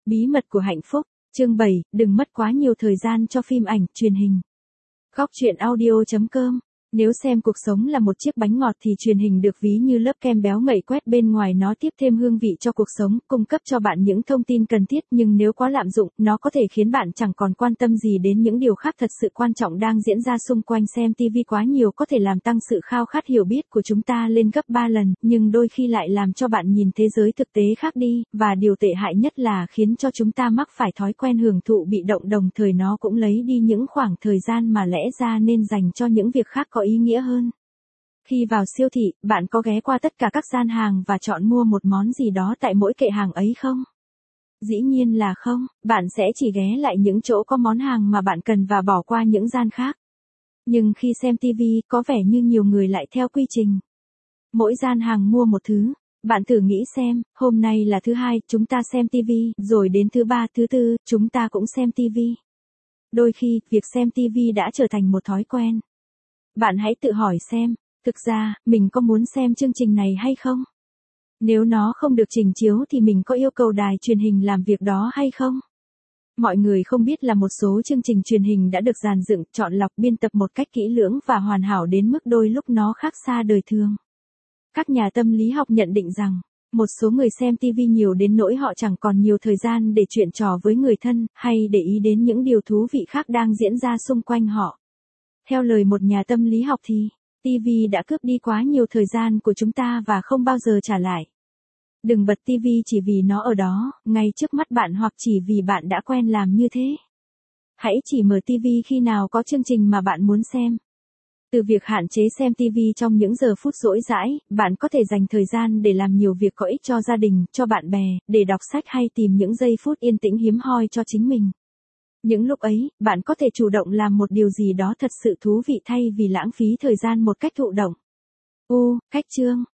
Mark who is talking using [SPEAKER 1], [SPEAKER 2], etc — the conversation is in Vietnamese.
[SPEAKER 1] Bí mật của hạnh phúc, chương 7, đừng mất quá nhiều thời gian cho phim ảnh, truyền hình. Góc truyện audio.com. Nếu xem cuộc sống là một chiếc bánh ngọt thì truyền hình được ví như lớp kem béo ngậy quét bên ngoài, nó tiếp thêm hương vị cho cuộc sống, cung cấp cho bạn những thông tin cần thiết, nhưng nếu quá lạm dụng, nó có thể khiến bạn chẳng còn quan tâm gì đến những điều khác thật sự quan trọng đang diễn ra xung quanh. Xem TV quá nhiều có thể làm tăng sự khao khát hiểu biết của chúng ta lên gấp 3 lần, nhưng đôi khi lại làm cho bạn nhìn thế giới thực tế khác đi, và điều tệ hại nhất là khiến cho chúng ta mắc phải thói quen hưởng thụ bị động, đồng thời nó cũng lấy đi những khoảng thời gian mà lẽ ra nên dành cho những việc khác có ý nghĩa hơn. Khi vào siêu thị, bạn có ghé qua tất cả các gian hàng và chọn mua một món gì đó tại mỗi kệ hàng ấy không? Dĩ nhiên là không, bạn sẽ chỉ ghé lại những chỗ có món hàng mà bạn cần và bỏ qua những gian khác. Nhưng khi xem TV, có vẻ như nhiều người lại theo quy trình. Mỗi gian hàng mua một thứ. Bạn thử nghĩ xem, hôm nay là thứ Hai, chúng ta xem TV, rồi đến thứ Ba, thứ Tư, chúng ta cũng xem TV. Đôi khi, việc xem TV đã trở thành một thói quen. Bạn hãy tự hỏi xem, thực ra, mình có muốn xem chương trình này hay không? Nếu nó không được trình chiếu thì mình có yêu cầu đài truyền hình làm việc đó hay không? Mọi người không biết là một số chương trình truyền hình đã được dàn dựng, chọn lọc, biên tập một cách kỹ lưỡng và hoàn hảo đến mức đôi lúc nó khác xa đời thường. Các nhà tâm lý học nhận định rằng, một số người xem TV nhiều đến nỗi họ chẳng còn nhiều thời gian để chuyện trò với người thân, hay để ý đến những điều thú vị khác đang diễn ra xung quanh họ. Theo lời một nhà tâm lý học thì, TV đã cướp đi quá nhiều thời gian của chúng ta và không bao giờ trả lại. Đừng bật TV chỉ vì nó ở đó, ngay trước mắt bạn, hoặc chỉ vì bạn đã quen làm như thế. Hãy chỉ mở TV khi nào có chương trình mà bạn muốn xem. Từ việc hạn chế xem TV trong những giờ phút rỗi rãi, bạn có thể dành thời gian để làm nhiều việc có ích cho gia đình, cho bạn bè, để đọc sách hay tìm những giây phút yên tĩnh hiếm hoi cho chính mình. Những lúc ấy, bạn có thể chủ động làm một điều gì đó thật sự thú vị thay vì lãng phí thời gian một cách thụ động. Cách chương.